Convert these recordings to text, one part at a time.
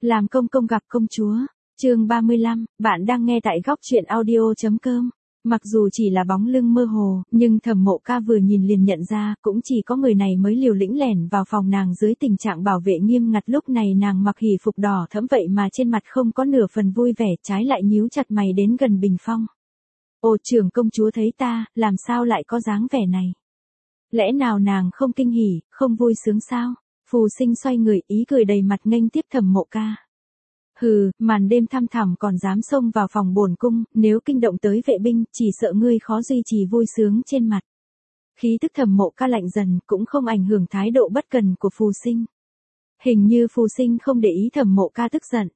Làm công công gặp công chúa. Chương 35, bạn đang nghe tại góc truyện audio.com. Mặc dù chỉ là bóng lưng mơ hồ, nhưng Thẩm Mộ Ca vừa nhìn liền nhận ra, cũng chỉ có người này mới liều lĩnh lẻn vào phòng nàng dưới tình trạng bảo vệ nghiêm ngặt. Lúc này nàng mặc hỉ phục đỏ thẫm vậy mà trên mặt không có nửa phần vui vẻ, trái lại nhíu chặt mày đến gần bình phong. Ồ, trưởng công chúa thấy ta, làm sao lại có dáng vẻ này? Lẽ nào nàng không kinh hỉ, không vui sướng sao? Phù Sinh xoay người, ý cười đầy mặt nghênh tiếp Thẩm Mộ Ca. Hừ, màn đêm thăm thẳm còn dám xông vào phòng bổn cung, nếu kinh động tới vệ binh, chỉ sợ ngươi khó duy trì vui sướng trên mặt. Khí tức Thẩm Mộ Ca lạnh dần, cũng không ảnh hưởng thái độ bất cần của Phù Sinh. Hình như Phù Sinh không để ý Thẩm Mộ Ca tức giận.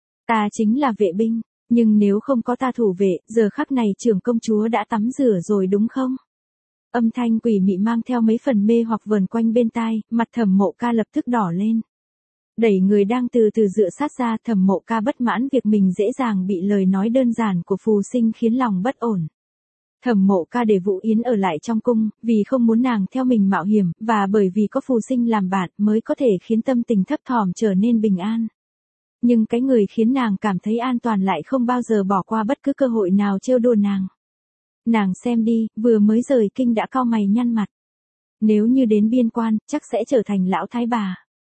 Ta chính là vệ binh, nhưng nếu không có ta thủ vệ, giờ khắc này trưởng công chúa đã tắm rửa rồi đúng không? Âm thanh quỷ mị mang theo mấy phần mê hoặc vờn quanh bên tai, mặt Thẩm Mộ Ca lập tức đỏ lên. Đẩy người đang từ từ dựa sát ra, Thẩm Mộ Ca bất mãn việc mình dễ dàng bị lời nói đơn giản của Phù Sinh khiến lòng bất ổn. Thẩm Mộ Ca để Vũ Yến ở lại trong cung, vì không muốn nàng theo mình mạo hiểm, và bởi vì có Phù Sinh làm bạn mới có thể khiến tâm tình thấp thỏm trở nên bình an. Nhưng cái người khiến nàng cảm thấy an toàn lại không bao giờ bỏ qua bất cứ cơ hội nào trêu đùa nàng. Nàng xem đi, vừa mới rời kinh đã cau mày nhăn mặt. Nếu như đến biên quan, chắc sẽ trở thành lão thái bà.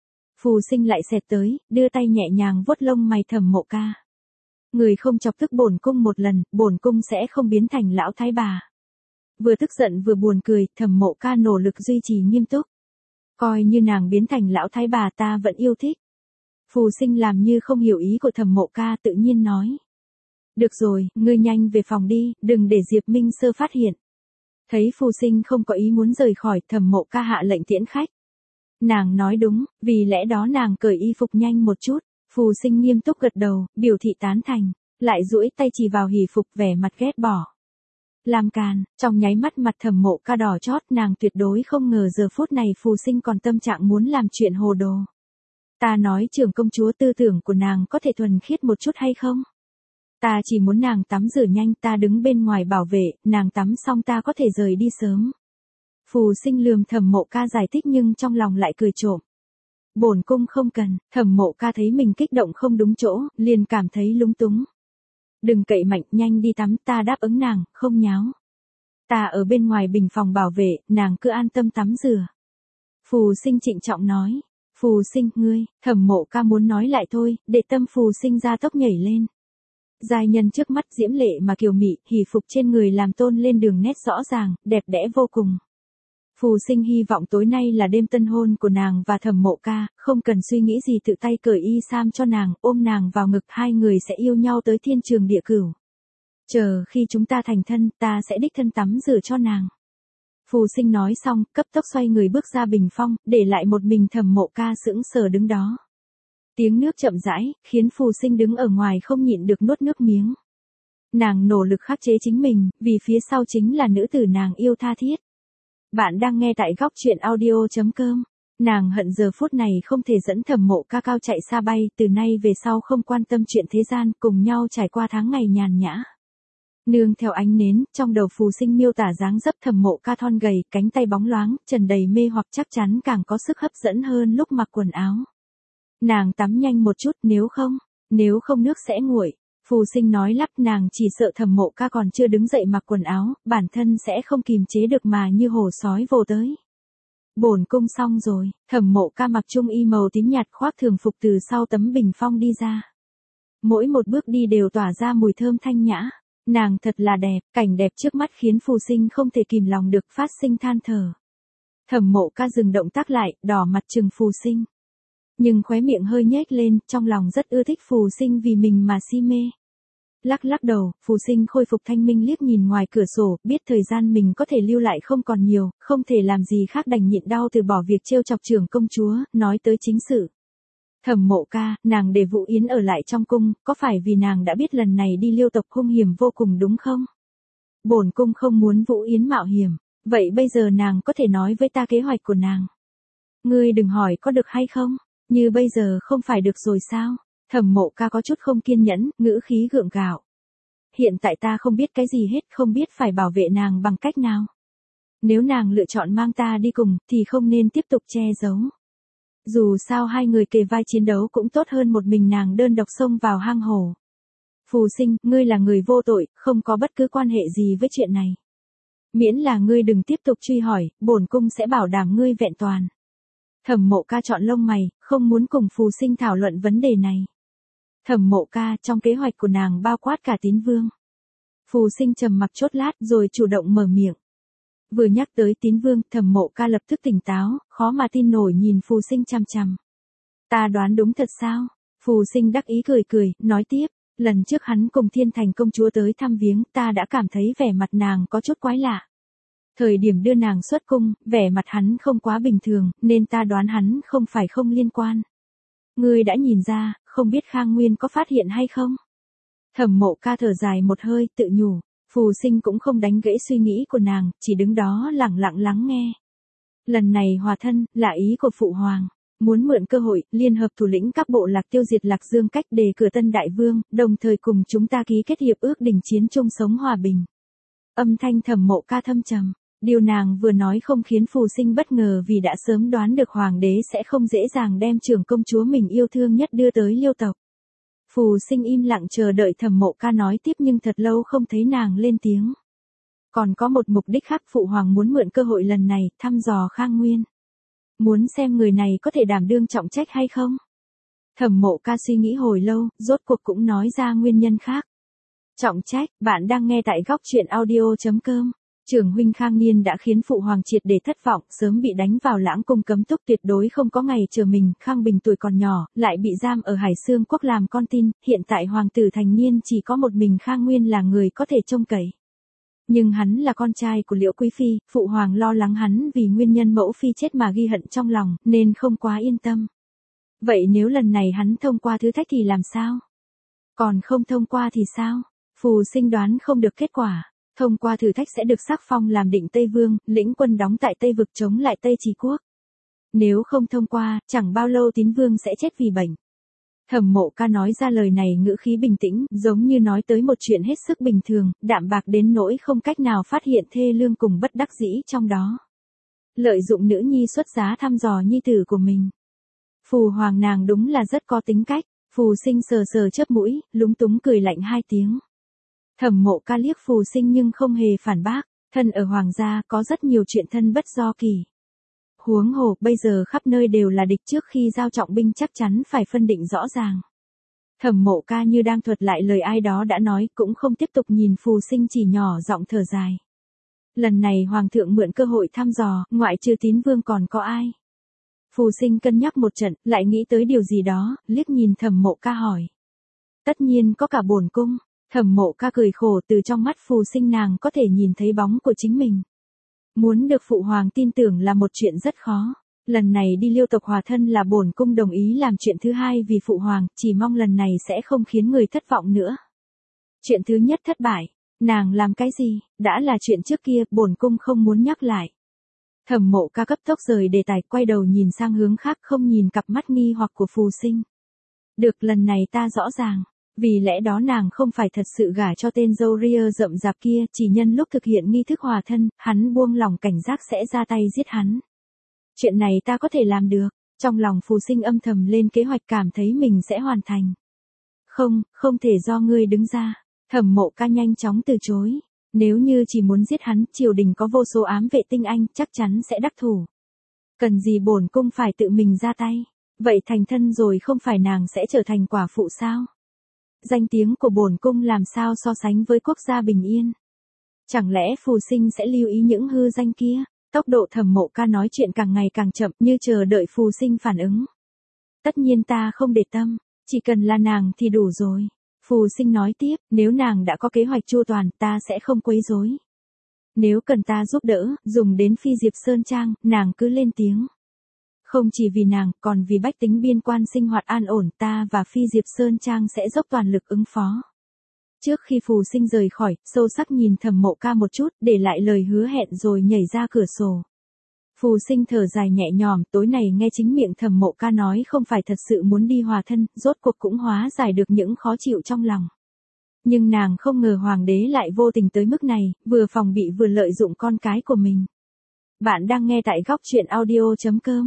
Phù Sinh lại xẹt tới, đưa tay nhẹ nhàng vuốt lông mày Thẩm Mộ Ca. Người không chọc tức bổn cung một lần, bổn cung sẽ không biến thành lão thái bà. Vừa tức giận vừa buồn cười, Thẩm Mộ Ca nỗ lực duy trì nghiêm túc. Coi như nàng biến thành lão thái bà ta vẫn yêu thích. Phù Sinh làm như không hiểu ý của Thẩm Mộ Ca, tự nhiên nói. Được rồi, ngươi nhanh về phòng đi, đừng để Diệp Minh Sơ phát hiện. Thấy Phù Sinh không có ý muốn rời khỏi, Thẩm Mộ Ca hạ lệnh tiễn khách. Nàng nói đúng, vì lẽ đó nàng cởi y phục nhanh một chút. Phù Sinh nghiêm túc gật đầu, biểu thị tán thành, lại duỗi tay chỉ vào hỉ phục vẻ mặt ghét bỏ. Làm càn, trong nháy mắt mặt Thẩm Mộ Ca đỏ chót, nàng tuyệt đối không ngờ giờ phút này Phù Sinh còn tâm trạng muốn làm chuyện hồ đồ. Ta nói trưởng công chúa, tư tưởng của nàng có thể thuần khiết một chút hay không? Ta chỉ muốn nàng tắm rửa nhanh, ta đứng bên ngoài bảo vệ, nàng tắm xong ta có thể rời đi sớm. Phù Sinh lườm Thẩm Mộ Ca giải thích nhưng trong lòng lại cười trộm. Bổn cung không cần. Thẩm Mộ Ca thấy mình kích động không đúng chỗ, liền cảm thấy lúng túng. Đừng cậy mạnh, nhanh đi tắm, ta đáp ứng nàng, không nháo. Ta ở bên ngoài bình phòng bảo vệ, nàng cứ an tâm tắm rửa. Phù Sinh trịnh trọng nói. Phù Sinh, ngươi. Thẩm Mộ Ca muốn nói lại thôi, để tâm Phù Sinh ra tốc nhảy lên. Giai nhân trước mắt diễm lệ mà kiều mị, hỉ phục trên người làm tôn lên đường nét rõ ràng, đẹp đẽ vô cùng. Phù Sinh hy vọng tối nay là đêm tân hôn của nàng và Thẩm Mộ Ca, không cần suy nghĩ gì tự tay cởi y sam cho nàng, ôm nàng vào ngực, hai người sẽ yêu nhau tới thiên trường địa cửu. Chờ khi chúng ta thành thân, ta sẽ đích thân tắm rửa cho nàng. Phù Sinh nói xong, cấp tốc xoay người bước ra bình phong, để lại một mình Thẩm Mộ Ca sững sờ đứng đó. Tiếng nước chậm rãi, khiến Phù Sinh đứng ở ngoài không nhịn được nuốt nước miếng. Nàng nỗ lực khắc chế chính mình, vì phía sau chính là nữ tử nàng yêu tha thiết. Bạn đang nghe tại góc truyện audio.com. Nàng hận giờ phút này không thể dẫn Thẩm Mộ Ca cao chạy xa bay, từ nay về sau không quan tâm chuyện thế gian, cùng nhau trải qua tháng ngày nhàn nhã. Nương theo ánh nến, trong đầu Phù Sinh miêu tả dáng dấp Thẩm Mộ Ca thon gầy, cánh tay bóng loáng, trần đầy mê hoặc, chắc chắn càng có sức hấp dẫn hơn lúc mặc quần áo. Nàng tắm nhanh một chút, nếu không nước sẽ nguội. Phù Sinh nói lắp, nàng chỉ sợ Thẩm Mộ Ca còn chưa đứng dậy mặc quần áo, bản thân sẽ không kìm chế được mà như hổ sói vồ tới. Bổn cung xong rồi. Thẩm Mộ Ca mặc trung y màu tím nhạt, khoác thường phục từ sau tấm bình phong đi ra. Mỗi một bước đi đều tỏa ra mùi thơm thanh nhã. Nàng thật là đẹp, cảnh đẹp trước mắt khiến Phù Sinh không thể kìm lòng được phát sinh than thở. Thẩm Mộ Ca dừng động tác lại, đỏ mặt trừng Phù Sinh. Nhưng khóe miệng hơi nhếch lên, trong lòng rất ưa thích Phù Sinh vì mình mà si mê. Lắc lắc đầu, Phù Sinh khôi phục thanh minh liếc nhìn ngoài cửa sổ, biết thời gian mình có thể lưu lại không còn nhiều, không thể làm gì khác đành nhịn đau từ bỏ việc trêu chọc trưởng công chúa, nói tới chính sự. Thẩm Mộ Ca, nàng để Vũ Yến ở lại trong cung, có phải vì nàng đã biết lần này đi Liêu tộc hung hiểm vô cùng đúng không? Bổn cung không muốn Vũ Yến mạo hiểm, vậy bây giờ nàng có thể nói với ta kế hoạch của nàng. Ngươi đừng hỏi có được hay không, như bây giờ không phải được rồi sao? Thẩm Mộ Ca có chút không kiên nhẫn, ngữ khí gượng gạo. Hiện tại ta không biết cái gì hết, không biết phải bảo vệ nàng bằng cách nào. Nếu nàng lựa chọn mang ta đi cùng, thì không nên tiếp tục che giấu. Dù sao hai người kề vai chiến đấu cũng tốt hơn một mình nàng đơn độc xông vào hang hổ. Phù Sinh, ngươi là người vô tội, không có bất cứ quan hệ gì với chuyện này. Miễn là ngươi đừng tiếp tục truy hỏi, bổn cung sẽ bảo đảm ngươi vẹn toàn. Thẩm Mộ Ca chọn lông mày, không muốn cùng Phù Sinh thảo luận vấn đề này. Thẩm Mộ Ca, trong kế hoạch của nàng bao quát cả Tín Vương. Phù Sinh trầm mặc chốt lát rồi chủ động mở miệng. Vừa nhắc tới Tín Vương, Thẩm Mộ Ca lập tức tỉnh táo, khó mà tin nổi nhìn Phù Sinh chằm chằm. Ta đoán đúng thật sao? Phù Sinh đắc ý cười cười, nói tiếp, lần trước hắn cùng Thiên Thành công chúa tới thăm viếng, ta đã cảm thấy vẻ mặt nàng có chút quái lạ. Thời điểm đưa nàng xuất cung, vẻ mặt hắn không quá bình thường, nên ta đoán hắn không phải không liên quan. Ngươi đã nhìn ra, không biết Khang Nguyên có phát hiện hay không? Thẩm Mộ Ca thở dài một hơi, tự nhủ. Phù Sinh cũng không đánh gãy suy nghĩ của nàng, chỉ đứng đó lặng lặng lắng nghe. Lần này hòa thân, là ý của Phụ Hoàng. Muốn mượn cơ hội, liên hợp thủ lĩnh các bộ lạc tiêu diệt Lạc Dương cách đề cử Tân Đại Vương, đồng thời cùng chúng ta ký kết hiệp ước đình chiến chung sống hòa bình. Âm thanh Thẩm Mộ Ca thâm trầm. Điều nàng vừa nói không khiến Phù Sinh bất ngờ vì đã sớm đoán được Hoàng đế sẽ không dễ dàng đem trưởng công chúa mình yêu thương nhất đưa tới Liêu tộc. Phù Sinh im lặng chờ đợi Thẩm Mộ Ca nói tiếp nhưng thật lâu không thấy nàng lên tiếng. Còn có một mục đích khác, Phụ Hoàng muốn mượn cơ hội lần này thăm dò Khang Nguyên. Muốn xem người này có thể đảm đương trọng trách hay không. Thẩm Mộ Ca suy nghĩ hồi lâu, rốt cuộc cũng nói ra nguyên nhân khác. Trọng trách, bạn đang nghe tại góc truyện audio.com. Trưởng huynh Khang Niên đã khiến Phụ Hoàng triệt để thất vọng, sớm bị đánh vào Lãng Cung cấm túc, tuyệt đối không có ngày chờ mình. Khang Bình tuổi còn nhỏ, lại bị giam ở Hải Xương Quốc làm con tin, hiện tại hoàng tử thành niên chỉ có một mình Khang Nguyên là người có thể trông cậy. Nhưng hắn là con trai của Liễu Quý Phi, Phụ Hoàng lo lắng hắn vì nguyên nhân mẫu phi chết mà ghi hận trong lòng, nên không quá yên tâm. Vậy nếu lần này hắn thông qua thử thách thì làm sao? Còn không thông qua thì sao? Phù Sinh đoán không được kết quả. Thông qua thử thách sẽ được sắc phong làm Định Tây Vương, lĩnh quân đóng tại Tây Vực chống lại Tây Trì Quốc. Nếu không thông qua, chẳng bao lâu Tín Vương sẽ chết vì bệnh. Thẩm Mộ Ca nói ra lời này ngữ khí bình tĩnh, giống như nói tới một chuyện hết sức bình thường, đạm bạc đến nỗi không cách nào phát hiện thê lương cùng bất đắc dĩ trong đó. Lợi dụng nữ nhi xuất giá thăm dò nhi tử của mình. Phù Hoàng nàng đúng là rất có tính cách. Phù Sinh sờ sờ chớp mũi, lúng túng cười lạnh hai tiếng. Thẩm Mộ Ca liếc Phù Sinh nhưng không hề phản bác, thân ở hoàng gia có rất nhiều chuyện thân bất do kỳ. Huống hồ, bây giờ khắp nơi đều là địch, trước khi giao trọng binh chắc chắn phải phân định rõ ràng. Thẩm Mộ Ca như đang thuật lại lời ai đó đã nói, cũng không tiếp tục nhìn Phù Sinh, chỉ nhỏ giọng thở dài. Lần này Hoàng thượng mượn cơ hội thăm dò, ngoại trừ Tín Vương còn có ai? Phù Sinh cân nhắc một trận, lại nghĩ tới điều gì đó, liếc nhìn Thẩm Mộ Ca hỏi. Tất nhiên có cả bổn cung. Thẩm Mộ Ca cười khổ, từ trong mắt Phù Sinh nàng có thể nhìn thấy bóng của chính mình. Muốn được Phụ Hoàng tin tưởng là một chuyện rất khó. Lần này đi Liêu tộc hòa thân là bổn cung đồng ý làm chuyện thứ hai vì Phụ Hoàng, chỉ mong lần này sẽ không khiến người thất vọng nữa. Chuyện thứ nhất thất bại, nàng làm cái gì, đã là chuyện trước kia, bổn cung không muốn nhắc lại. Thẩm Mộ Ca cấp tốc rời đề tài, quay đầu nhìn sang hướng khác, không nhìn cặp mắt nghi hoặc của Phù Sinh. Được, lần này ta rõ ràng. Vì lẽ đó nàng không phải thật sự gả cho tên dâu ria rậm rạp kia, chỉ nhân lúc thực hiện nghi thức hòa thân, hắn buông lòng cảnh giác sẽ ra tay giết hắn. Chuyện này ta có thể làm được. Trong lòng Phù Sinh âm thầm lên kế hoạch, cảm thấy mình sẽ hoàn thành. Không thể do ngươi đứng ra. Thẩm Mộ Ca nhanh chóng từ chối. Nếu như chỉ muốn giết hắn, triều đình có vô số ám vệ tinh anh, chắc chắn sẽ đắc thủ. Cần gì bổn cung phải tự mình ra tay. Vậy thành thân rồi không phải nàng sẽ trở thành quả phụ sao? Danh tiếng của bổn cung làm sao so sánh với quốc gia bình yên? Chẳng lẽ Phù Sinh sẽ lưu ý những hư danh kia? Tốc độ Thẩm Mộ Ca nói chuyện càng ngày càng chậm, như chờ đợi Phù Sinh phản ứng. Tất nhiên ta không để tâm, chỉ cần là nàng thì đủ rồi. Phù Sinh nói tiếp, nếu nàng đã có kế hoạch chu toàn, ta sẽ không quấy rối. Nếu cần ta giúp đỡ, dùng đến Phi Diệp Sơn Trang, nàng cứ lên tiếng. Không chỉ vì nàng, còn vì bách tính biên quan sinh hoạt an ổn, ta và Phi Diệp Sơn Trang sẽ dốc toàn lực ứng phó. Trước khi Phù Sinh rời khỏi, sâu sắc nhìn Thẩm Mộ Ca một chút, để lại lời hứa hẹn rồi nhảy ra cửa sổ. Phù Sinh thở dài nhẹ nhõm, tối này nghe chính miệng Thẩm Mộ Ca nói không phải thật sự muốn đi hòa thân, rốt cuộc cũng hóa giải được những khó chịu trong lòng. Nhưng nàng không ngờ Hoàng đế lại vô tình tới mức này, vừa phòng bị vừa lợi dụng con cái của mình. Bạn đang nghe tại góc truyện audio.com.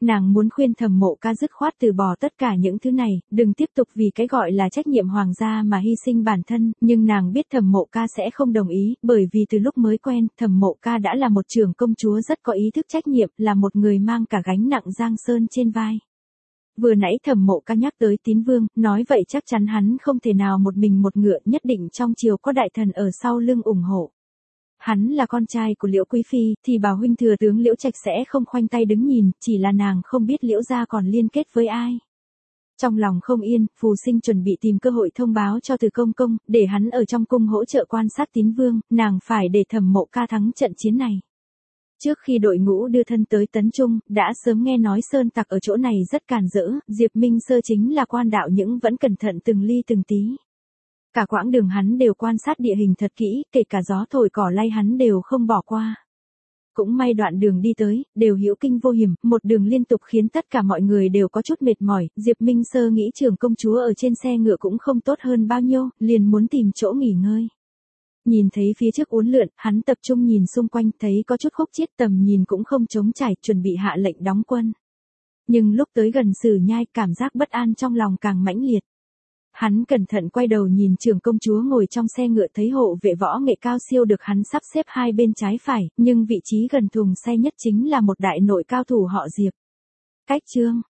Nàng muốn khuyên Thẩm Mộ Ca dứt khoát từ bỏ tất cả những thứ này, đừng tiếp tục vì cái gọi là trách nhiệm hoàng gia mà hy sinh bản thân, nhưng nàng biết Thẩm Mộ Ca sẽ không đồng ý, bởi vì từ lúc mới quen, Thẩm Mộ Ca đã là một trưởng công chúa rất có ý thức trách nhiệm, là một người mang cả gánh nặng giang sơn trên vai. Vừa nãy Thẩm Mộ Ca nhắc tới Tín Vương, nói vậy chắc chắn hắn không thể nào một mình một ngựa, nhất định trong triều có đại thần ở sau lưng ủng hộ. Hắn là con trai của Liễu Quý Phi, thì bảo huynh thừa tướng Liễu Trạch sẽ không khoanh tay đứng nhìn, chỉ là nàng không biết Liễu gia còn liên kết với ai. Trong lòng không yên, Phù Sinh chuẩn bị tìm cơ hội thông báo cho Từ Công Công, để hắn ở trong cung hỗ trợ quan sát Tín Vương, nàng phải để Thẩm Mộ Ca thắng trận chiến này. Trước khi đội ngũ đưa thân tới Tấn Trung, đã sớm nghe nói sơn tặc ở chỗ này rất càn rỡ, Diệp Minh Sơ chính là quan đạo những vẫn cẩn thận từng ly từng tí. Cả quãng đường hắn đều quan sát địa hình thật kỹ, kể cả gió thổi cỏ lay hắn đều không bỏ qua. Cũng may đoạn đường đi tới, đều hữu kinh vô hiểm, một đường liên tục khiến tất cả mọi người đều có chút mệt mỏi, Diệp Minh Sơ nghĩ trưởng công chúa ở trên xe ngựa cũng không tốt hơn bao nhiêu, liền muốn tìm chỗ nghỉ ngơi. Nhìn thấy phía trước uốn lượn, hắn tập trung nhìn xung quanh, thấy có chút khúc chiết, tầm nhìn cũng không trống trải, chuẩn bị hạ lệnh đóng quân. Nhưng lúc tới gần Sử Nhai, cảm giác bất an trong lòng càng mãnh liệt. Hắn cẩn thận quay đầu nhìn trưởng công chúa ngồi trong xe ngựa, thấy hộ vệ võ nghệ cao siêu được hắn sắp xếp hai bên trái phải, nhưng vị trí gần thùng xe nhất chính là một đại nội cao thủ họ Diệp. Cách Trương,